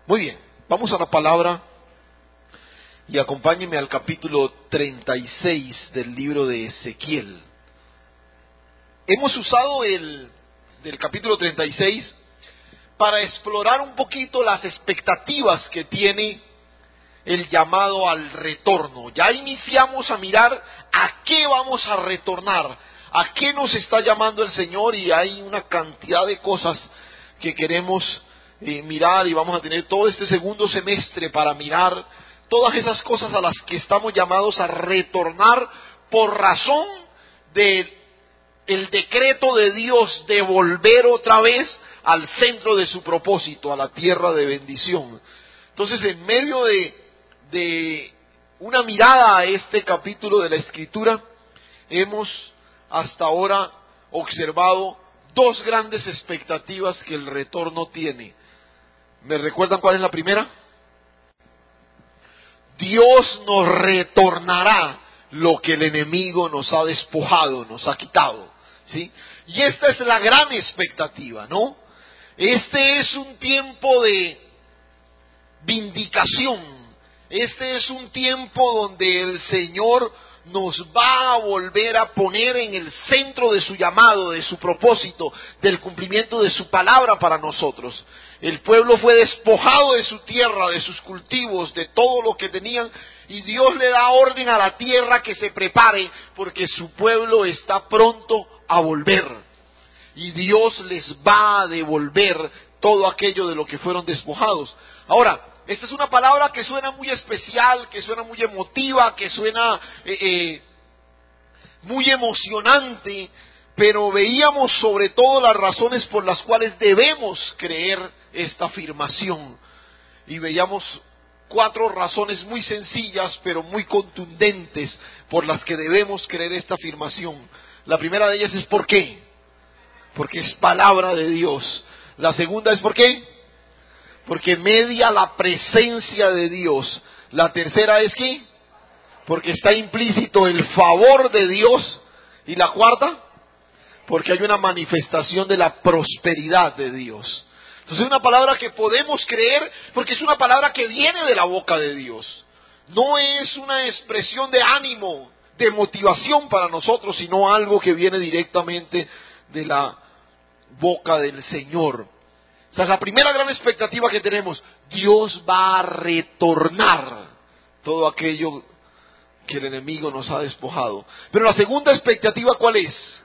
Muy bien, vamos a la palabra y acompáñenme al capítulo 36 del libro de Ezequiel. Hemos usado del capítulo 36 para explorar un poquito las expectativas que tiene el llamado al retorno. Ya iniciamos a mirar a qué vamos a retornar, a qué nos está llamando el Señor, y hay una cantidad de cosas que queremos mirar, y vamos a tener todo este segundo semestre para mirar todas esas cosas a las que estamos llamados a retornar por razón de el decreto de Dios de volver otra vez al centro de su propósito, a la tierra de bendición. Entonces, en medio de una mirada a este capítulo de la Escritura, hemos hasta ahora observado dos grandes expectativas que el retorno tiene. ¿Me recuerdan cuál es la primera? Dios nos retornará lo que el enemigo nos ha despojado, nos ha quitado, ¿sí? Y esta es la gran expectativa, ¿no? Este es un tiempo de vindicación. Este es un tiempo donde el Señor nos va a volver a poner en el centro de su llamado, de su propósito, del cumplimiento de su palabra para nosotros. El pueblo fue despojado de su tierra, de sus cultivos, de todo lo que tenían, y Dios le da orden a la tierra que se prepare, porque su pueblo está pronto a volver. Y Dios les va a devolver todo aquello de lo que fueron despojados. Ahora, esta es una palabra que suena muy especial, que suena muy emotiva, que suena muy emocionante, pero veíamos sobre todo las razones por las cuales debemos creer esta afirmación. Y veíamos 4 razones muy sencillas, pero muy contundentes, por las que debemos creer esta afirmación. La primera de ellas es ¿por qué? Porque es palabra de Dios. La segunda es ¿por qué? Porque media la presencia de Dios. La tercera es ¿qué? Porque está implícito el favor de Dios. Y la cuarta, porque hay una manifestación de la prosperidad de Dios. Entonces es una palabra que podemos creer porque es una palabra que viene de la boca de Dios. No es una expresión de ánimo, de motivación para nosotros, sino algo que viene directamente de la boca del Señor. Esa es la primera gran expectativa que tenemos. Dios va a retornar todo aquello que el enemigo nos ha despojado. Pero la segunda expectativa, ¿cuál es?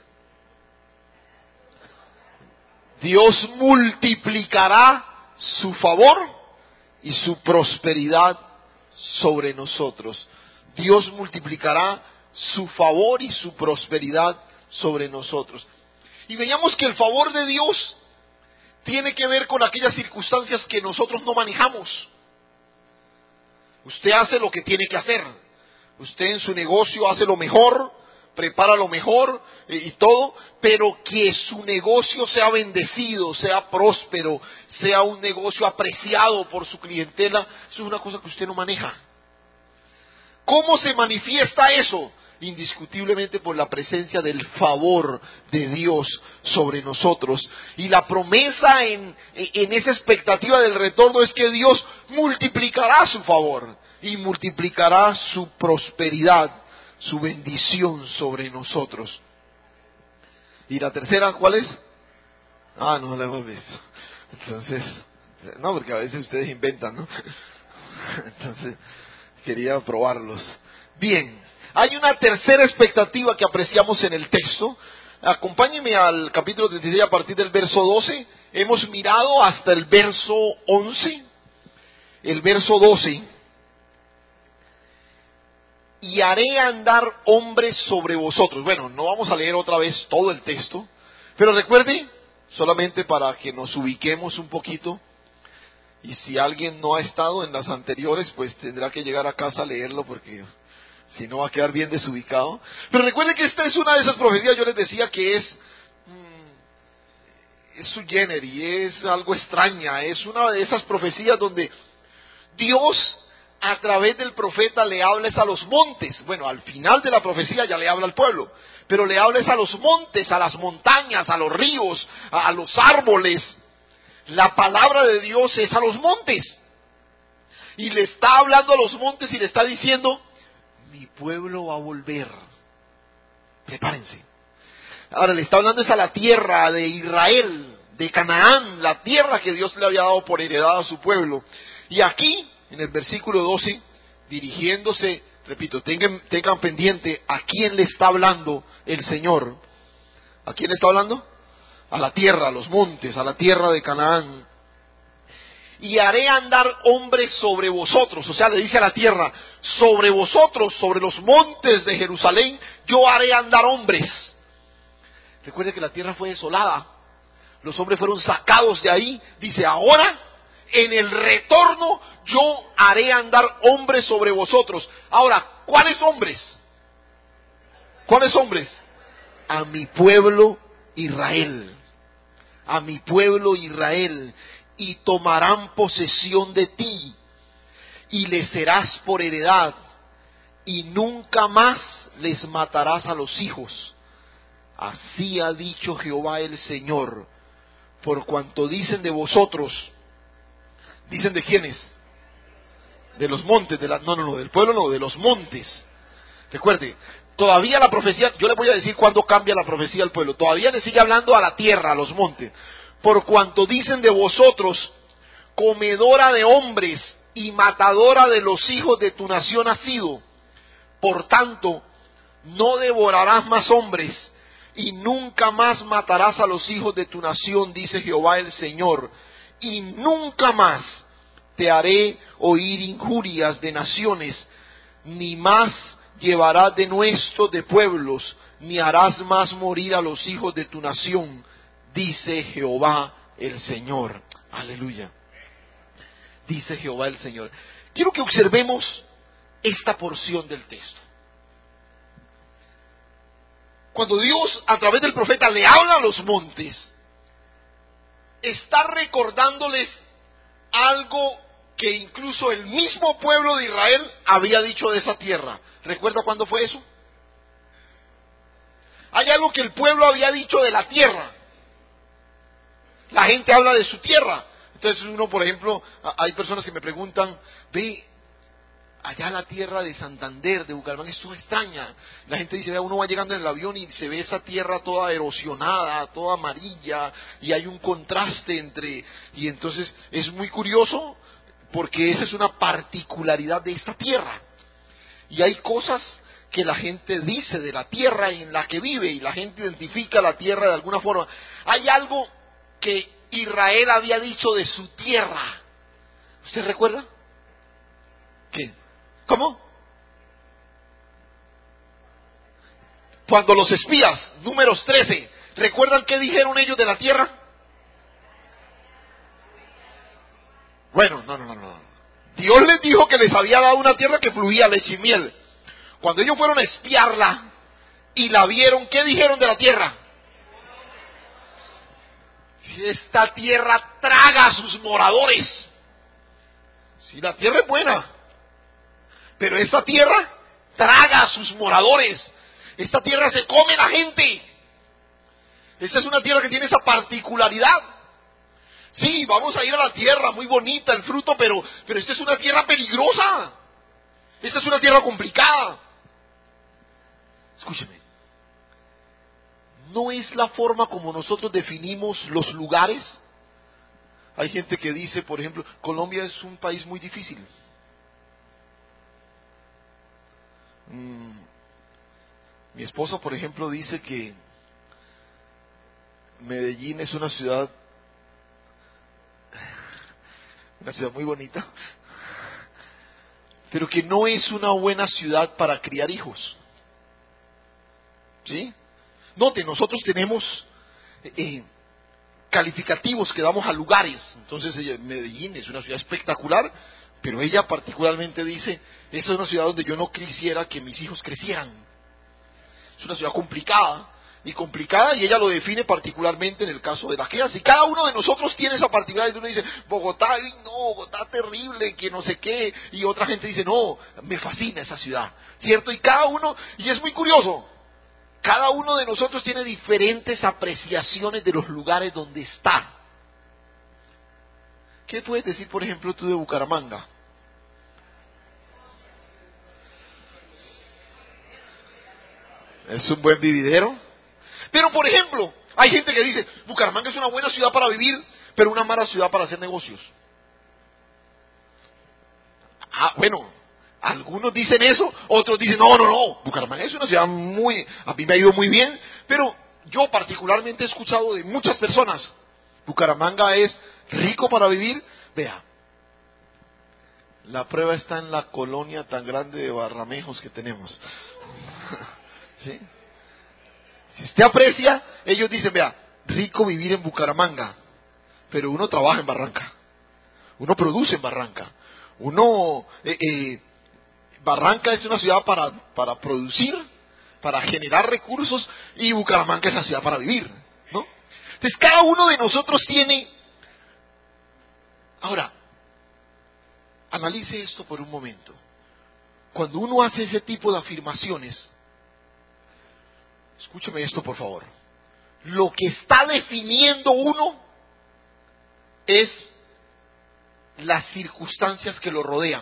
Dios multiplicará su favor y su prosperidad sobre nosotros. Dios multiplicará su favor y su prosperidad sobre nosotros. Y veíamos que el favor de Dios tiene que ver con aquellas circunstancias que nosotros no manejamos. Usted hace lo que tiene que hacer. Usted en su negocio hace lo mejor, prepara lo mejor y todo, pero que su negocio sea bendecido, sea próspero, sea un negocio apreciado por su clientela, eso es una cosa que usted no maneja. ¿Cómo se manifiesta eso? Indiscutiblemente por la presencia del favor de Dios sobre nosotros. Y la promesa en esa expectativa del retorno es que Dios multiplicará su favor y multiplicará su prosperidad, su bendición sobre nosotros. ¿Y la tercera cuál es? No la hemos visto. Entonces, no, porque a veces ustedes inventan, ¿no? Entonces, quería probarlos. Bien. Hay una tercera expectativa que apreciamos en el texto. Acompáñenme al capítulo 36 a partir del verso 12. Hemos mirado hasta el verso 11. El verso 12. Y haré andar hombres sobre vosotros. Bueno, no vamos a leer otra vez todo el texto. Pero recuerde, solamente para que nos ubiquemos un poquito. Y si alguien no ha estado en las anteriores, pues tendrá que llegar a casa a leerlo porque si no va a quedar bien desubicado. Pero recuerden que esta es una de esas profecías, yo les decía que es sui generis, es algo extraña, es una de esas profecías donde Dios a través del profeta le habla a los montes. Bueno, al final de la profecía ya le habla al pueblo, pero le habla a los montes, a las montañas, a los ríos, a los árboles. La palabra de Dios es a los montes. Y le está hablando a los montes y le está diciendo, mi pueblo va a volver. Prepárense. Ahora le está hablando es a la tierra de Israel, de Canaán, la tierra que Dios le había dado por heredad a su pueblo. Y aquí, en el versículo 12, dirigiéndose, repito, tengan pendiente a quién le está hablando el Señor. ¿A quién le está hablando? A la tierra, a los montes, a la tierra de Canaán. Y haré andar hombres sobre vosotros, o sea, le dice a la tierra, sobre vosotros, sobre los montes de Jerusalén, yo haré andar hombres. Recuerde que la tierra fue desolada, los hombres fueron sacados de ahí. Dice, ahora, en el retorno, yo haré andar hombres sobre vosotros. Ahora, ¿cuáles hombres? ¿Cuáles hombres? A mi pueblo Israel. A mi pueblo Israel. Y tomarán posesión de ti, y les serás por heredad, y nunca más les matarás a los hijos. Así ha dicho Jehová el Señor, por cuanto dicen de vosotros, ¿dicen de quiénes? De los montes, no, del pueblo no, de los montes. Recuerde, todavía la profecía, yo le voy a decir cuándo cambia la profecía al pueblo, todavía le sigue hablando a la tierra, a los montes. Por cuanto dicen de vosotros, comedora de hombres y matadora de los hijos de tu nación has sido. Por tanto, no devorarás más hombres, y nunca más matarás a los hijos de tu nación, dice Jehová el Señor. Y nunca más te haré oír injurias de naciones, ni más llevarás denuestos de pueblos, ni harás más morir a los hijos de tu nación, dice Jehová el Señor. Aleluya. Dice Jehová el Señor. Quiero que observemos esta porción del texto. Cuando Dios a través del profeta le habla a los montes, está recordándoles algo que incluso el mismo pueblo de Israel había dicho de esa tierra. ¿Recuerda cuándo fue eso? Hay algo que el pueblo había dicho de la tierra. La gente habla de su tierra. Entonces uno, por ejemplo, hay personas que me preguntan, ve, allá la tierra de Santander, de Bucaramanga, es toda extraña. La gente dice, vea, uno va llegando en el avión y se ve esa tierra toda erosionada, toda amarilla, y hay un contraste entre, y entonces es muy curioso, porque esa es una particularidad de esta tierra. Y hay cosas que la gente dice de la tierra en la que vive, y la gente identifica la tierra de alguna forma. Hay algo que Israel había dicho de su tierra. ¿Usted recuerda? ¿Qué? ¿Cómo? Cuando los espías, Números 13, ¿recuerdan qué dijeron ellos de la tierra? Bueno, no. Dios les dijo que les había dado una tierra que fluía leche y miel. Cuando ellos fueron a espiarla y la vieron, ¿qué dijeron de la tierra? Esta tierra traga a sus moradores. Si la tierra es buena, pero esta tierra traga a sus moradores. Esta tierra se come la gente. Esta es una tierra que tiene esa particularidad. Sí, vamos a ir a la tierra, muy bonita el fruto, pero esta es una tierra peligrosa. Esta es una tierra complicada. Escúcheme. No es la forma como nosotros definimos los lugares. Hay gente que dice, por ejemplo, Colombia es un país muy difícil. Mi esposa, por ejemplo, dice que Medellín es una ciudad muy bonita, pero que no es una buena ciudad para criar hijos. ¿Sí? Note, nosotros tenemos calificativos que damos a lugares. Entonces Medellín es una ciudad espectacular, pero ella particularmente dice, esa es una ciudad donde yo no quisiera que mis hijos crecieran. Es una ciudad complicada, y ella lo define particularmente en el caso de la crianza. Y cada uno de nosotros tiene esa particularidad. Uno dice, Bogotá, ay no, Bogotá terrible, que no sé qué. Y otra gente dice, no, me fascina esa ciudad, ¿cierto? Y cada uno, y es muy curioso, cada uno de nosotros tiene diferentes apreciaciones de los lugares donde está. ¿Qué puedes decir, por ejemplo, tú de Bucaramanga? Es un buen vividero. Pero, por ejemplo, hay gente que dice, Bucaramanga es una buena ciudad para vivir, pero una mala ciudad para hacer negocios. Bueno, algunos dicen eso, otros dicen, no, Bucaramanga es una ciudad a mí me ha ido muy bien, pero yo particularmente he escuchado de muchas personas, Bucaramanga es rico para vivir. Vea, la prueba está en la colonia tan grande de Barramejos que tenemos. ¿Sí? Si usted aprecia, ellos dicen, vea, rico vivir en Bucaramanga, pero uno trabaja en Barranca, uno produce en Barranca, Barranca es una ciudad para producir, para generar recursos, y Bucaramanga es la ciudad para vivir, ¿no? Entonces cada uno de nosotros tiene. Ahora, analice esto por un momento. Cuando uno hace ese tipo de afirmaciones, escúcheme esto por favor, lo que está definiendo uno es las circunstancias que lo rodean.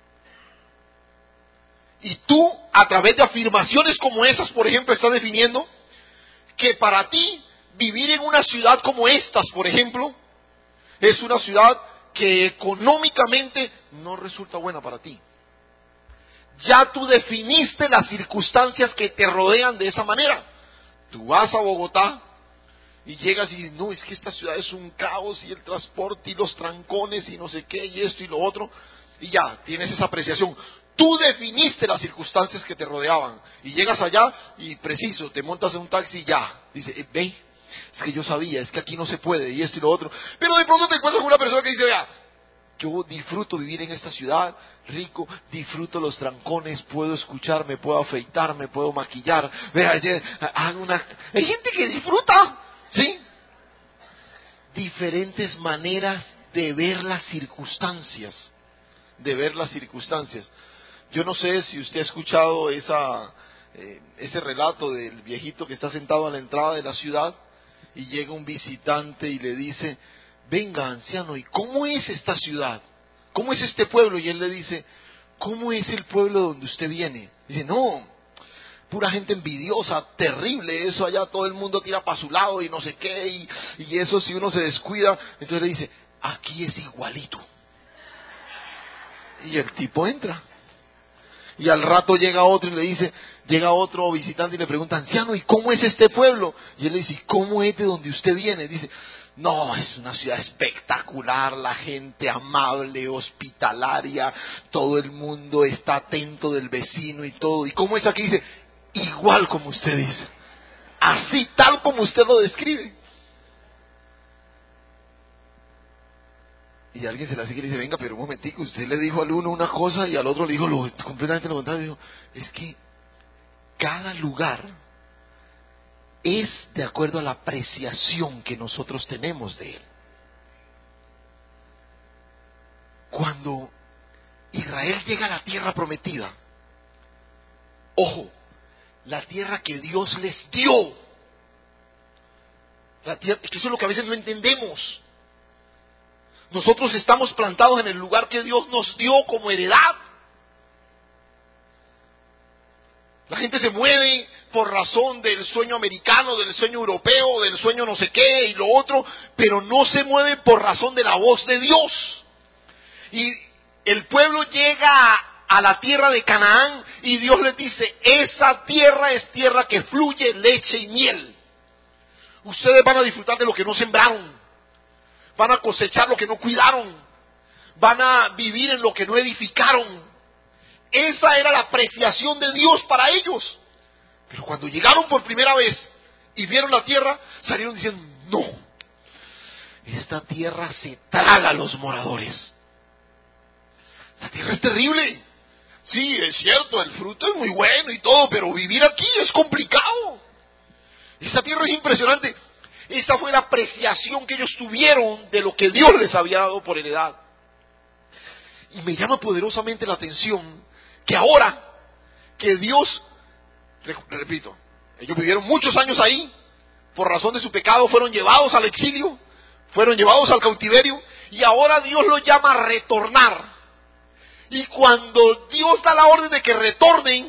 Y tú, a través de afirmaciones como esas, por ejemplo, estás definiendo que para ti vivir en una ciudad como estas, por ejemplo, es una ciudad que económicamente no resulta buena para ti. Ya tú definiste las circunstancias que te rodean de esa manera. Tú vas a Bogotá y llegas y dices, no, es que esta ciudad es un caos, y el transporte y los trancones y no sé qué y esto y lo otro, y ya tienes esa apreciación. Tú definiste las circunstancias que te rodeaban y llegas allá y preciso, te montas en un taxi y ya, dice, ve, es que yo sabía, es que aquí no se puede y esto y lo otro. Pero de pronto te encuentras con una persona que dice, vea, yo disfruto vivir en esta ciudad, rico, disfruto los trancones, puedo escuchar, me puedo afeitar, me puedo maquillar, vea, hay gente que disfruta, ¿sí? Diferentes maneras de ver las circunstancias, Yo no sé si usted ha escuchado ese relato del viejito que está sentado a la entrada de la ciudad y llega un visitante y le dice, venga anciano, ¿y cómo es esta ciudad? ¿Cómo es este pueblo? Y él le dice, ¿cómo es el pueblo donde usted viene? Dice, no, pura gente envidiosa, terrible eso allá, todo el mundo tira para su lado y no sé qué, y eso si uno se descuida. Entonces le dice, aquí es igualito. Y el tipo entra. Y al rato llega otro y le dice, llega otro visitante y le pregunta, anciano, ¿y cómo es este pueblo? Y él le dice, ¿cómo es de donde usted viene? Dice, no, es una ciudad espectacular, la gente amable, hospitalaria, todo el mundo está atento del vecino y todo. ¿Y cómo es aquí? Dice, igual como usted dice, así tal como usted lo describe. Y alguien se la sigue y le dice, venga, pero un momentico, usted le dijo al uno una cosa y al otro le dijo completamente lo contrario. Dijo, es que cada lugar es de acuerdo a la apreciación que nosotros tenemos de él. Cuando Israel llega a la tierra prometida, ojo, la tierra que Dios les dio, la tierra, que eso es lo que a veces no entendemos. Nosotros estamos plantados en el lugar que Dios nos dio como heredad. La gente se mueve por razón del sueño americano, del sueño europeo, del sueño no sé qué y lo otro, pero no se mueve por razón de la voz de Dios. Y el pueblo llega a la tierra de Canaán y Dios les dice, esa tierra es tierra que fluye leche y miel. Ustedes van a disfrutar de lo que no sembraron. Van a cosechar lo que no cuidaron. Van a vivir en lo que no edificaron. Esa era la apreciación de Dios para ellos. Pero cuando llegaron por primera vez y vieron la tierra, salieron diciendo, no, esta tierra se traga a los moradores. Esta tierra es terrible. Sí, es cierto, el fruto es muy bueno y todo, pero vivir aquí es complicado. Esta tierra es impresionante. Esa fue la apreciación que ellos tuvieron de lo que Dios les había dado por heredad. Y me llama poderosamente la atención que ahora que Dios, repito, ellos vivieron muchos años ahí, por razón de su pecado fueron llevados al exilio, fueron llevados al cautiverio, y ahora Dios los llama a retornar. Y cuando Dios da la orden de que retornen,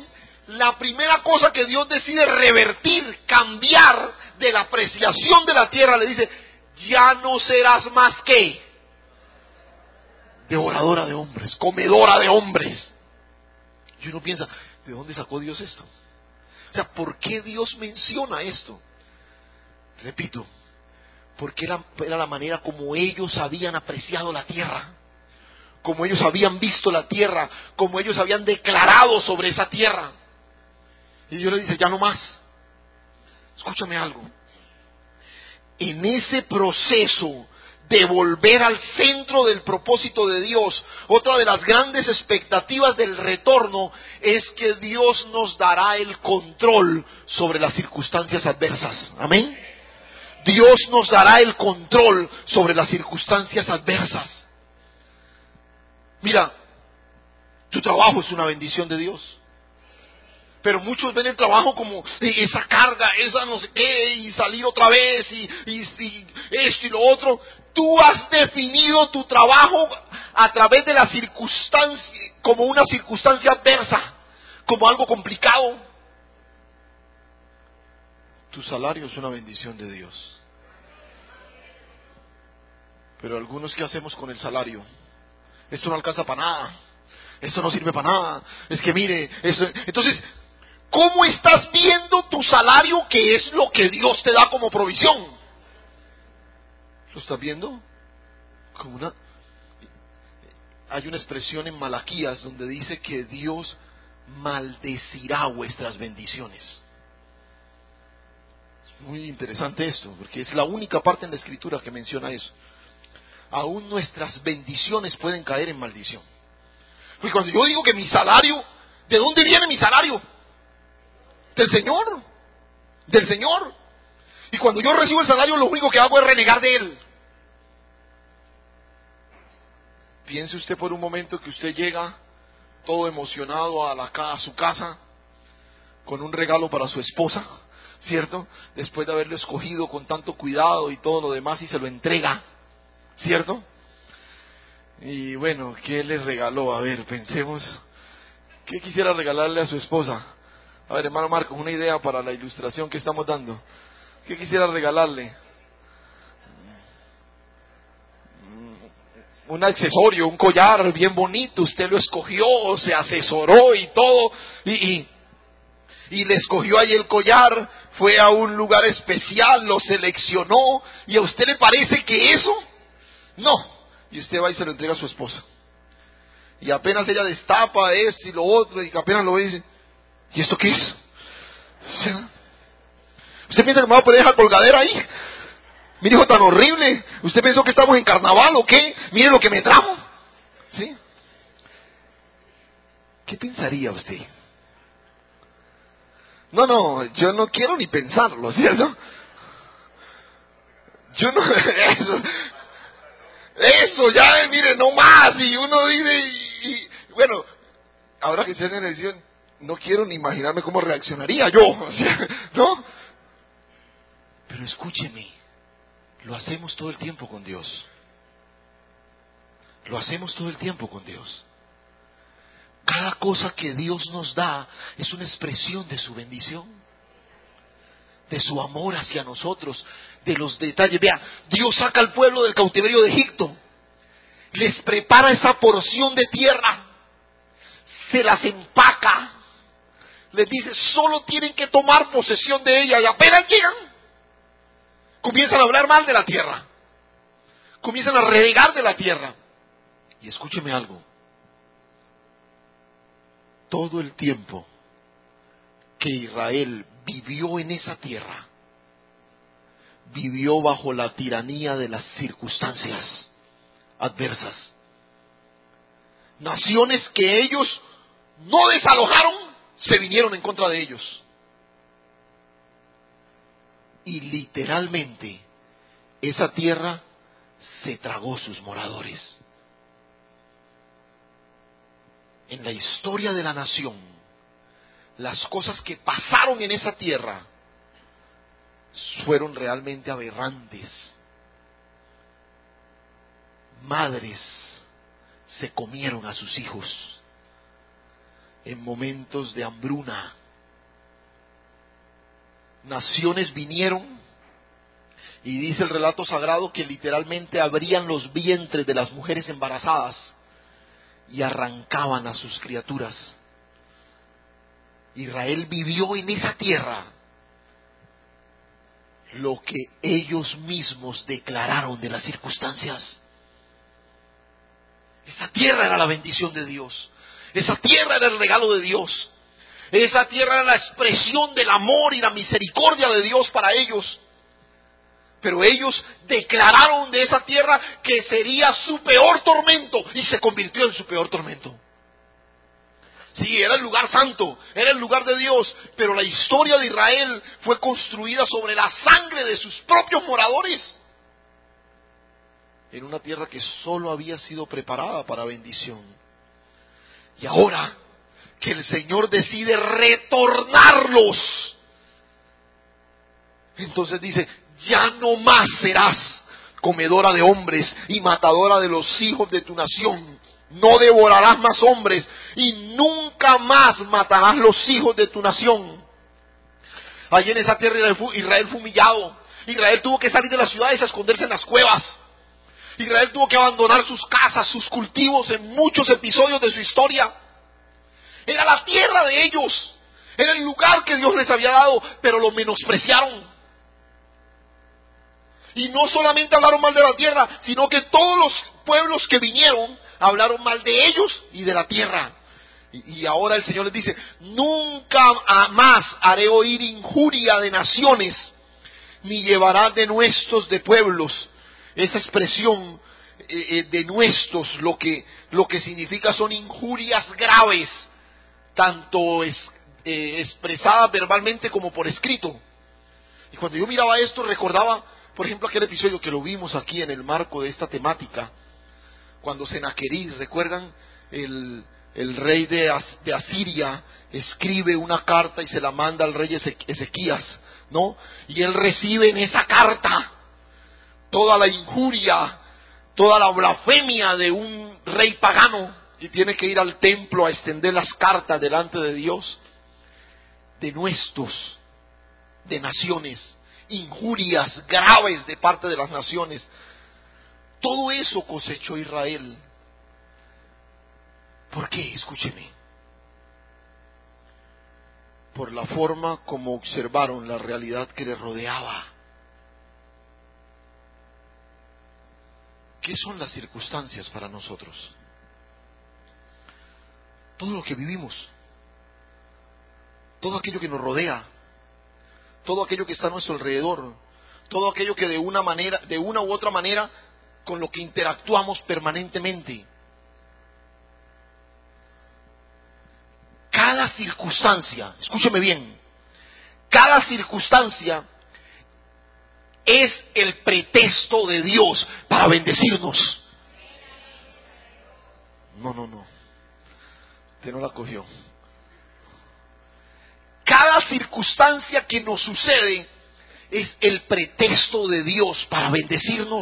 la primera cosa que Dios decide revertir, cambiar de la apreciación de la tierra, le dice, ya no serás más que devoradora de hombres, comedora de hombres. Y uno piensa, ¿de dónde sacó Dios esto? O sea, ¿por qué Dios menciona esto? Repito, porque era la manera como ellos habían apreciado la tierra, como ellos habían visto la tierra, como ellos habían declarado sobre esa tierra. Y Dios le dice, ya no más. Escúchame algo. En ese proceso de volver al centro del propósito de Dios, otra de las grandes expectativas del retorno es que Dios nos dará el control sobre las circunstancias adversas. Amén. Dios nos dará el control sobre las circunstancias adversas. Mira, tu trabajo es una bendición de Dios. Pero muchos ven el trabajo como esa carga, esa no sé qué, y salir otra vez, y esto y lo otro. Tú has definido tu trabajo a través de la circunstancia, como una circunstancia adversa, como algo complicado. Tu salario es una bendición de Dios. Pero algunos, ¿qué hacemos con el salario? Esto no alcanza para nada, esto no sirve para nada, es que mire, esto... Entonces, ¿cómo estás viendo tu salario, que es lo que Dios te da como provisión? ¿Lo estás viendo? Como una... Hay una expresión en Malaquías donde dice que Dios maldecirá vuestras bendiciones. Es muy interesante esto, porque es la única parte en la Escritura que menciona eso. Aún nuestras bendiciones pueden caer en maldición. Porque cuando yo digo que mi salario, ¿de dónde viene mi salario? Del Señor, del Señor. Y cuando yo recibo el salario, lo único que hago es renegar de Él. Piense usted por un momento que usted llega todo emocionado a su casa con un regalo para su esposa, ¿cierto? Después de haberlo escogido con tanto cuidado y todo lo demás, y se lo entrega, ¿cierto? Y bueno, ¿qué le regaló? A ver, pensemos, ¿qué quisiera regalarle a su esposa? A ver, hermano Marcos, una idea para la ilustración que estamos dando. ¿Qué quisiera regalarle? Un accesorio, un collar bien bonito, usted lo escogió, se asesoró y todo, y le escogió ahí el collar, fue a un lugar especial, lo seleccionó, y a usted le parece que eso, no, y usted va y se lo entrega a su esposa. Y apenas ella destapa esto y lo otro, y apenas lo ve y dice, ¿y esto qué es? ¿Sí? ¿Usted piensa que me va a poner esa colgadera ahí? Mire, hijo, tan horrible. ¿Usted pensó que estamos en carnaval o qué? Mire lo que me trajo. ¿Sí? ¿Qué pensaría usted? No, yo no quiero ni pensarlo, ¿cierto? Yo no... Eso ya, mire, no más. Y uno dice... bueno, ahora que se hace la edición, no quiero ni imaginarme cómo reaccionaría yo. O sea, ¿no? Pero escúcheme. Lo hacemos todo el tiempo con Dios. Lo hacemos todo el tiempo con Dios. Cada cosa que Dios nos da es una expresión de su bendición, de su amor hacia nosotros, de los detalles. Vea, Dios saca al pueblo del cautiverio de Egipto, les prepara esa porción de tierra, se las empaca, les dice, solo tienen que tomar posesión de ella, y apenas llegan, comienzan a hablar mal de la tierra, comienzan a renegar de la tierra. Y escúcheme algo, todo el tiempo que Israel vivió en esa tierra, vivió bajo la tiranía de las circunstancias adversas. Naciones que ellos no desalojaron, se vinieron en contra de ellos. Y literalmente, esa tierra se tragó sus moradores. En la historia de la nación, las cosas que pasaron en esa tierra fueron realmente aberrantes. Madres se comieron a sus hijos en momentos de hambruna. naciones vinieron, y dice el relato sagrado que literalmente abrían los vientres de las mujeres embarazadas y arrancaban a sus criaturas. Israel vivió en esa tierra lo que ellos mismos declararon de las circunstancias. Esa tierra era la bendición de Dios. Esa tierra era el regalo de Dios. Esa tierra era la expresión del amor y la misericordia de Dios para ellos. Pero ellos declararon de esa tierra que sería su peor tormento, y se convirtió en su peor tormento. Sí, era el lugar santo, era el lugar de Dios, pero la historia de Israel fue construida sobre la sangre de sus propios moradores, en una tierra que solo había sido preparada para bendición. Y ahora que el Señor decide retornarlos, entonces dice: ya no más serás comedora de hombres y matadora de los hijos de tu nación. No devorarás más hombres y nunca más matarás los hijos de tu nación. Allí en esa tierra Israel fue humillado. Israel tuvo que salir de las ciudades a esconderse en las cuevas. Israel tuvo que abandonar sus casas, sus cultivos en muchos episodios de su historia. Era la tierra de ellos. Era el lugar que Dios les había dado, pero lo menospreciaron. Y no solamente hablaron mal de la tierra, sino que todos los pueblos que vinieron hablaron mal de ellos y de la tierra. Y ahora el Señor les dice: nunca más haré oír injuria de naciones, ni llevará denuestos de pueblos. Esa expresión denuestos lo que significa son injurias graves, tanto expresadas verbalmente como por escrito. Y cuando yo miraba esto recordaba, por ejemplo, aquel episodio que lo vimos aquí en el marco de esta temática, cuando Senaquerib, ¿recuerdan? El rey de Asiria escribe una carta y se la manda al rey Ezequías, ¿no? Y él recibe en esa carta toda la injuria, toda la blasfemia de un rey pagano, y tiene que ir al templo a extender las cartas delante de Dios. Denuestos de naciones, injurias graves de parte de las naciones. Todo eso cosechó Israel. ¿Por qué? Escúcheme. Por la forma como observaron la realidad que les rodeaba. ¿Qué son las circunstancias para nosotros? Todo lo que vivimos, todo aquello que nos rodea, todo aquello que está a nuestro alrededor, todo aquello que de una u otra manera, con lo que interactuamos permanentemente. Cada circunstancia, escúcheme bien, cada circunstancia es el pretexto de Dios para bendecirnos. No, usted no la cogió. Cada circunstancia que nos sucede es el pretexto de Dios para bendecirnos.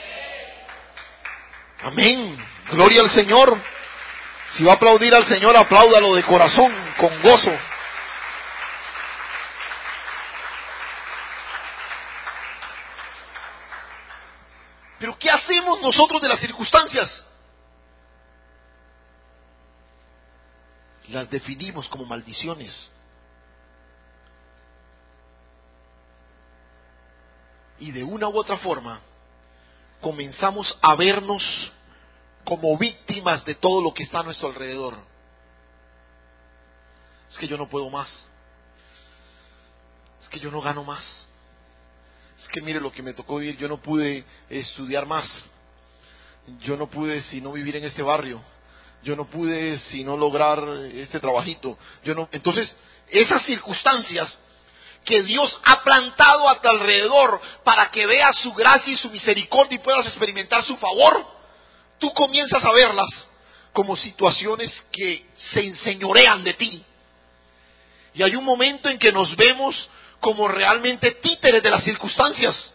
Amén. Gloria al Señor. Si va a aplaudir al Señor, apláudalo de corazón, con gozo. Pero ¿qué hacemos nosotros de las circunstancias? Las definimos como maldiciones. Y de una u otra forma comenzamos a vernos como víctimas de todo lo que está a nuestro alrededor. Es que yo no puedo más. Es que yo no gano más. Es que mire lo que me tocó vivir. Yo no pude estudiar más. Yo no pude si no vivir en este barrio. Yo no pude si no lograr este trabajito. Entonces, esas circunstancias que Dios ha plantado a tu alrededor para que veas su gracia y su misericordia y puedas experimentar su favor, tú comienzas a verlas como situaciones que se enseñorean de ti. Y hay un momento en que nos vemos como realmente títeres de las circunstancias.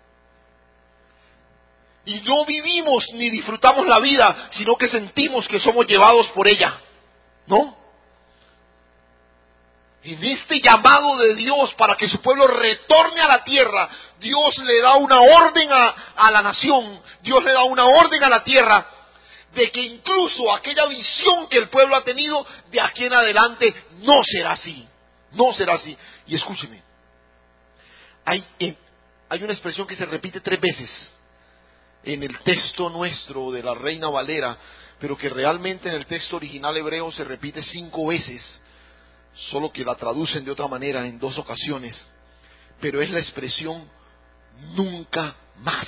Y no vivimos ni disfrutamos la vida, sino que sentimos que somos llevados por ella, ¿no? En este llamado de Dios para que su pueblo retorne a la tierra, Dios le da una orden a la nación, Dios le da una orden a la tierra, de que incluso aquella visión que el pueblo ha tenido, de aquí en adelante no será así, no será así. Y escúcheme, hay una expresión que se repite 3 veces en el texto nuestro de la Reina Valera, pero que realmente en el texto original hebreo se repite 5 veces, solo que la traducen de otra manera en 2 ocasiones, pero es la expresión nunca más.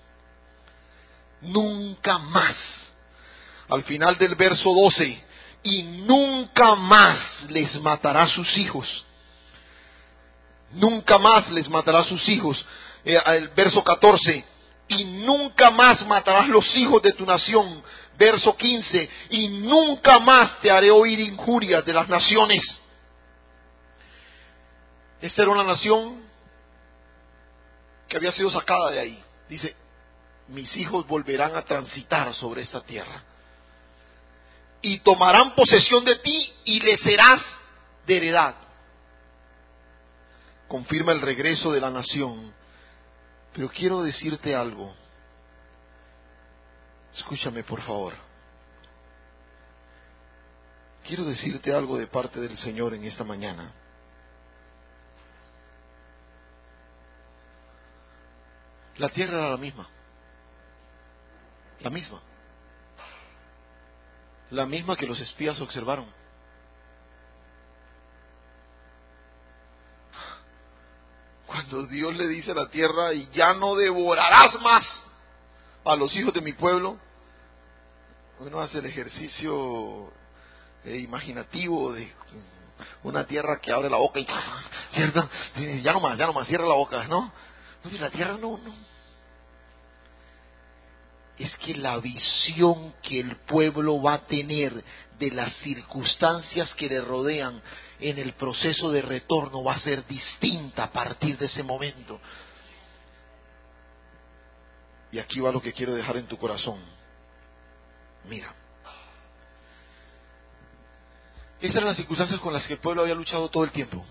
Nunca más. Al final del verso 12, y nunca más les matará sus hijos. Nunca más les matará sus hijos. El verso 14, y nunca más matarás los hijos de tu nación. Verso 15, y nunca más te haré oír injurias de las naciones. Esta era una nación que había sido sacada de ahí. Dice, mis hijos volverán a transitar sobre esta tierra y tomarán posesión de ti y les serás de heredad. Confirma el regreso de la nación. Pero quiero decirte algo. Escúchame, por favor. Quiero decirte algo de parte del Señor en esta mañana. La tierra era la misma. La misma. La misma que los espías observaron. Cuando Dios le dice a la tierra, y ya no devorarás más a los hijos de mi pueblo, uno hace el ejercicio imaginativo de una tierra que abre la boca y ¿cierto? Ya no más, cierra la boca, ¿no? No, la tierra no. Es que la visión que el pueblo va a tener de las circunstancias que le rodean en el proceso de retorno va a ser distinta a partir de ese momento. Y aquí va lo que quiero dejar en tu corazón. Mira, esas eran las circunstancias con las que el pueblo había luchado todo el tiempo.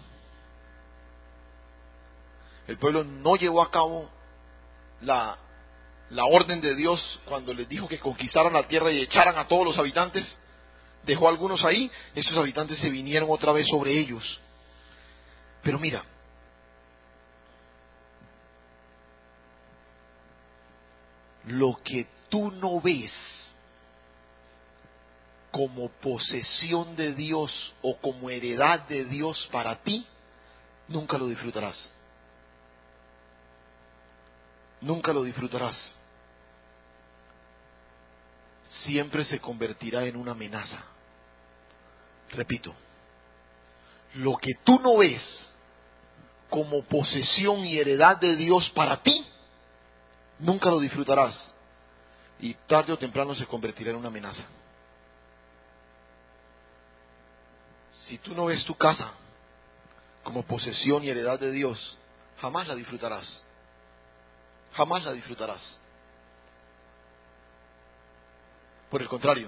El pueblo no llevó a cabo la orden de Dios cuando les dijo que conquistaran la tierra y echaran a todos los habitantes. Dejó a algunos ahí, esos habitantes se vinieron otra vez sobre ellos. Pero mira, lo que tú no ves como posesión de Dios o como heredad de Dios para ti, nunca lo disfrutarás. Nunca lo disfrutarás. Siempre se convertirá en una amenaza. Repito, lo que tú no ves como posesión y heredad de Dios para ti, nunca lo disfrutarás. Y tarde o temprano se convertirá en una amenaza. Si tú no ves tu casa como posesión y heredad de Dios, jamás la disfrutarás. Jamás la disfrutarás. Por el contrario,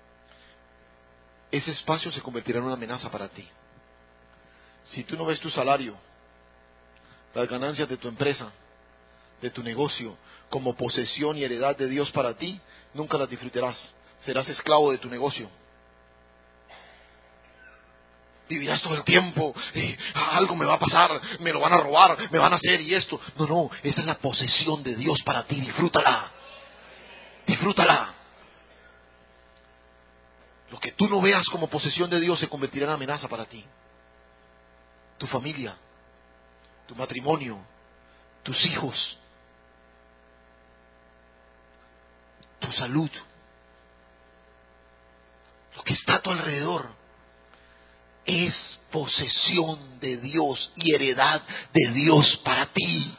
ese espacio se convertirá en una amenaza para ti. Si tú no ves tu salario, las ganancias de tu empresa, de tu negocio, como posesión y heredad de Dios para ti, nunca las disfrutarás. Serás esclavo de tu negocio. Vivirás todo el tiempo, algo me va a pasar, me lo van a robar, me van a hacer y esto. No, esa es la posesión de Dios para ti, disfrútala. Disfrútala. Lo que tú no veas como posesión de Dios se convertirá en amenaza para ti. Tu familia, tu matrimonio, tus hijos, tu salud, lo que está a tu alrededor, es posesión de Dios y heredad de Dios para ti.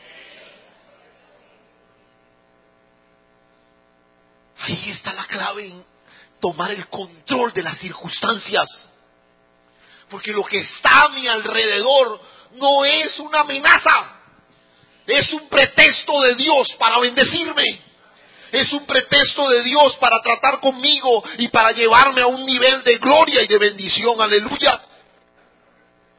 Ahí está la clave en tomar el control de las circunstancias. Porque lo que está a mi alrededor no es una amenaza. Es un pretexto de Dios para bendecirme. Es un pretexto de Dios para tratar conmigo y para llevarme a un nivel de gloria y de bendición. Aleluya.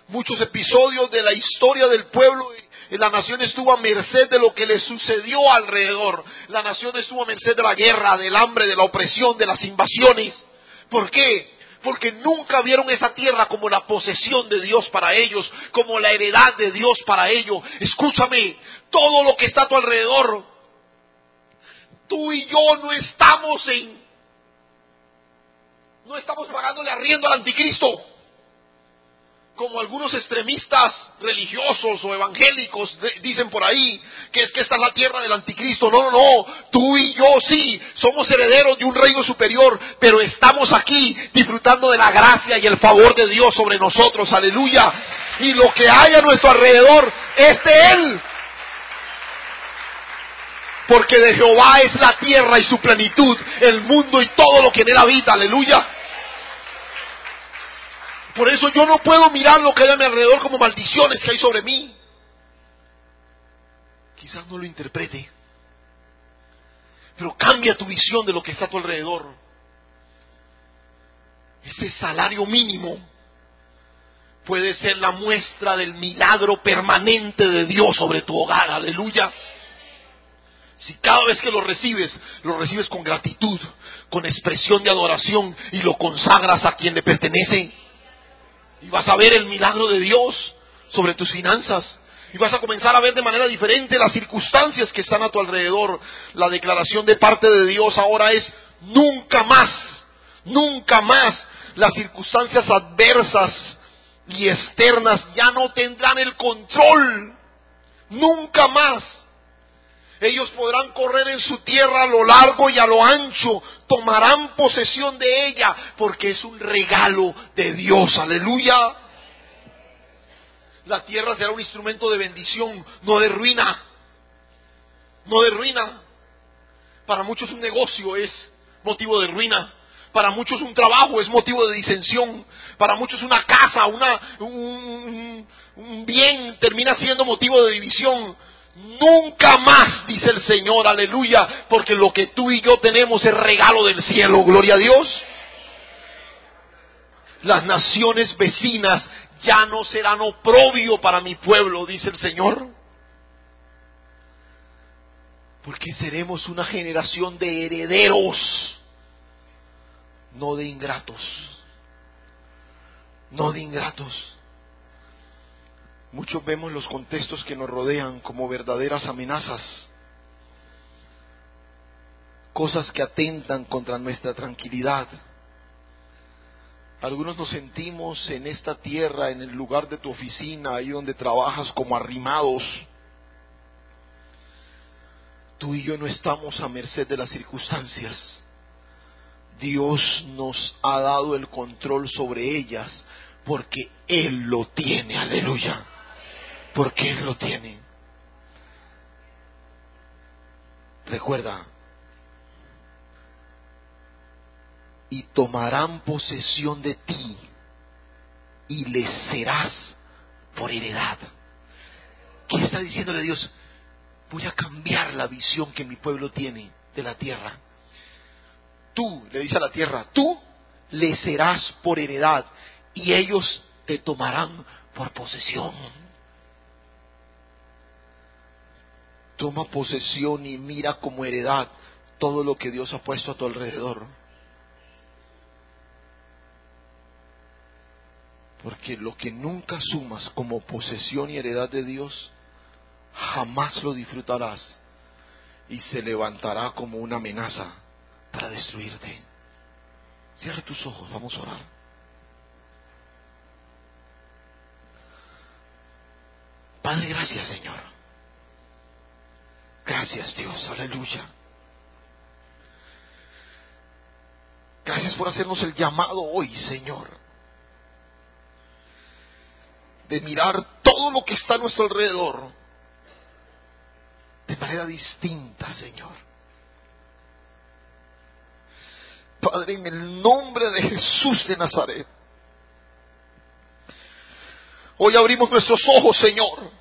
Muchos episodios de la historia del pueblo, la nación estuvo a merced de lo que le sucedió alrededor. La nación estuvo a merced de la guerra, del hambre, de la opresión, de las invasiones. ¿Por qué? Porque nunca vieron esa tierra como la posesión de Dios para ellos, como la heredad de Dios para ellos. Escúchame, todo lo que está a tu alrededor, tú y yo no estamos pagándole arriendo al anticristo. Como algunos extremistas religiosos o evangélicos dicen por ahí, que es que esta es la tierra del anticristo. No, tú y yo sí, somos herederos de un reino superior, pero estamos aquí disfrutando de la gracia y el favor de Dios sobre nosotros, aleluya. Y lo que hay a nuestro alrededor es de Él. Porque de Jehová es la tierra y su plenitud, el mundo y todo lo que en él habita, aleluya. Por eso yo no puedo mirar lo que hay a mi alrededor como maldiciones que hay sobre mí. Quizás no lo interprete, pero cambia tu visión de lo que está a tu alrededor. Ese salario mínimo puede ser la muestra del milagro permanente de Dios sobre tu hogar, aleluya. Si cada vez que lo recibes con gratitud, con expresión de adoración y lo consagras a quien le pertenece. Y vas a ver el milagro de Dios sobre tus finanzas. Y vas a comenzar a ver de manera diferente las circunstancias que están a tu alrededor. La declaración de parte de Dios ahora es: nunca más las circunstancias adversas y externas ya no tendrán el control. Nunca más. Ellos podrán correr en su tierra a lo largo y a lo ancho, tomarán posesión de ella, porque es un regalo de Dios, aleluya. La tierra será un instrumento de bendición, no de ruina. No de ruina. Para muchos un negocio es motivo de ruina. Para muchos un trabajo es motivo de disensión. Para muchos una casa, un bien termina siendo motivo de división. Nunca más, dice el Señor, aleluya, porque lo que tú y yo tenemos es regalo del cielo, gloria a Dios. Las naciones vecinas ya no serán oprobio para mi pueblo, dice el Señor, porque seremos una generación de herederos, no de ingratos, no de ingratos. Muchos vemos los contextos que nos rodean como verdaderas amenazas, cosas que atentan contra nuestra tranquilidad. Algunos nos sentimos en esta tierra, en el lugar de tu oficina, ahí donde trabajas, como arrimados. Tú y yo no estamos a merced de las circunstancias. Dios nos ha dado el control sobre ellas porque Él lo tiene, aleluya. Porque Él lo tiene. Recuerda, y tomarán posesión de ti y les serás por heredad. ¿Qué está diciéndole Dios? Voy a cambiar la visión que mi pueblo tiene de la tierra. Tú, le dice a la tierra, tú les serás por heredad y ellos te tomarán por posesión. Toma posesión y mira como heredad todo lo que Dios ha puesto a tu alrededor. Porque lo que nunca asumas como posesión y heredad de Dios, jamás lo disfrutarás y se levantará como una amenaza para destruirte. Cierra tus ojos, vamos a orar. Padre, gracias, Señor. Gracias, Dios, aleluya. Gracias por hacernos el llamado hoy, Señor, de mirar todo lo que está a nuestro alrededor de manera distinta, Señor. Padre, en el nombre de Jesús de Nazaret, hoy abrimos nuestros ojos, Señor,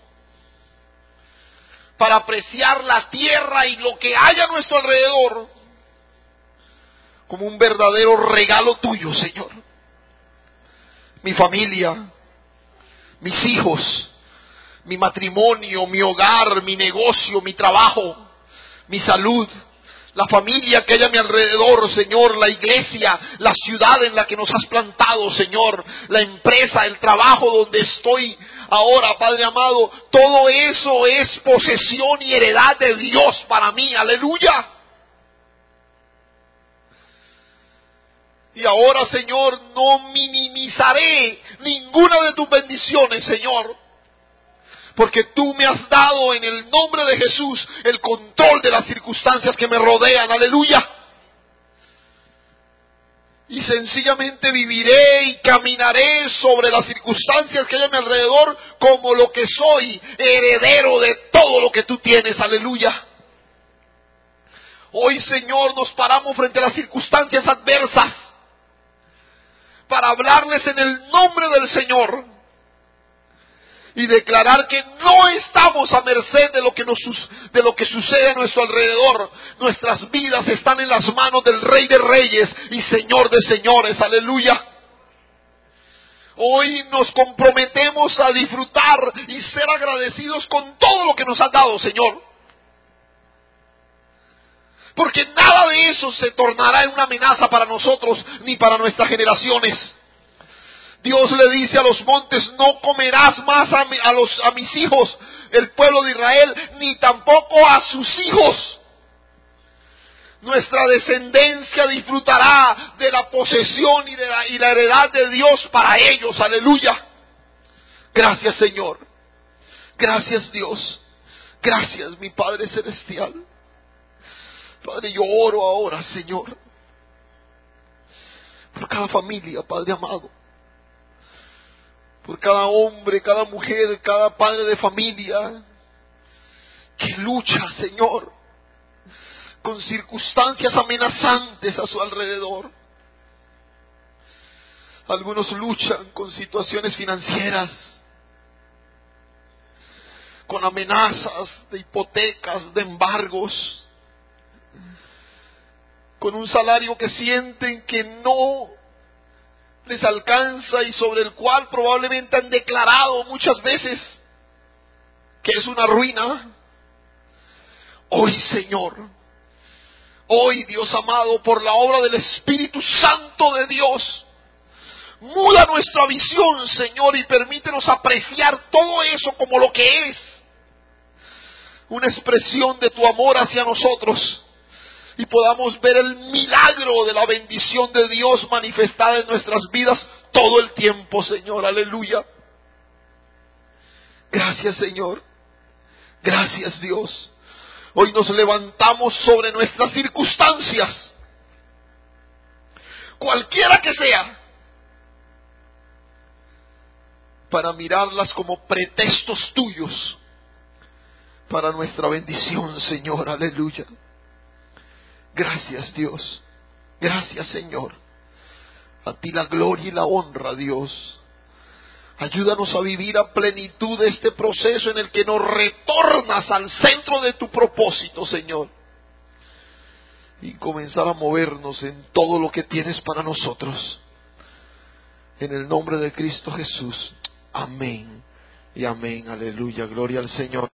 para apreciar la tierra y lo que hay a nuestro alrededor como un verdadero regalo tuyo, Señor. Mi familia, mis hijos, mi matrimonio, mi hogar, mi negocio, mi trabajo, mi salud, la familia que hay a mi alrededor, Señor, la iglesia, la ciudad en la que nos has plantado, Señor, la empresa, el trabajo donde estoy ahora, Padre amado, todo eso es posesión y heredad de Dios para mí, aleluya. Y ahora, Señor, no minimizaré ninguna de tus bendiciones, Señor, porque tú me has dado en el nombre de Jesús el control de las circunstancias que me rodean, aleluya. Y sencillamente viviré y caminaré sobre las circunstancias que hay a mi alrededor como lo que soy, heredero de todo lo que tú tienes, aleluya. Hoy, Señor, nos paramos frente a las circunstancias adversas para hablarles en el nombre del Señor y declarar que no estamos a merced de lo que sucede a nuestro alrededor. Nuestras vidas están en las manos del Rey de Reyes y Señor de Señores, aleluya. Hoy nos comprometemos a disfrutar y ser agradecidos con todo lo que nos has dado, Señor, porque nada de eso se tornará en una amenaza para nosotros ni para nuestras generaciones. Dios le dice a los montes: no comerás más a mis hijos, el pueblo de Israel, ni tampoco a sus hijos. Nuestra descendencia disfrutará de la posesión y la heredad de Dios para ellos, aleluya. Gracias, Señor. Gracias, Dios. Gracias, mi Padre Celestial. Padre, yo oro ahora, Señor, por cada familia, Padre amado, por cada hombre, cada mujer, cada padre de familia que lucha, Señor, con circunstancias amenazantes a su alrededor. Algunos luchan con situaciones financieras, con amenazas de hipotecas, de embargos, con un salario que sienten que no les alcanza y sobre el cual probablemente han declarado muchas veces que es una ruina. Hoy, Señor, hoy, Dios amado, por la obra del Espíritu Santo de Dios, muda nuestra visión, Señor, y permítenos apreciar todo eso como lo que es, una expresión de tu amor hacia nosotros, y podamos ver el milagro de la bendición de Dios manifestada en nuestras vidas todo el tiempo, Señor, aleluya. Gracias, Señor. Gracias, Dios. Hoy nos levantamos sobre nuestras circunstancias, cualquiera que sea, para mirarlas como pretextos tuyos para nuestra bendición, Señor, aleluya. Gracias, Dios. Gracias, Señor. A ti la gloria y la honra, Dios. Ayúdanos a vivir a plenitud este proceso en el que nos retornas al centro de tu propósito, Señor, y comenzar a movernos en todo lo que tienes para nosotros. En el nombre de Cristo Jesús. Amén y amén. Aleluya. Gloria al Señor.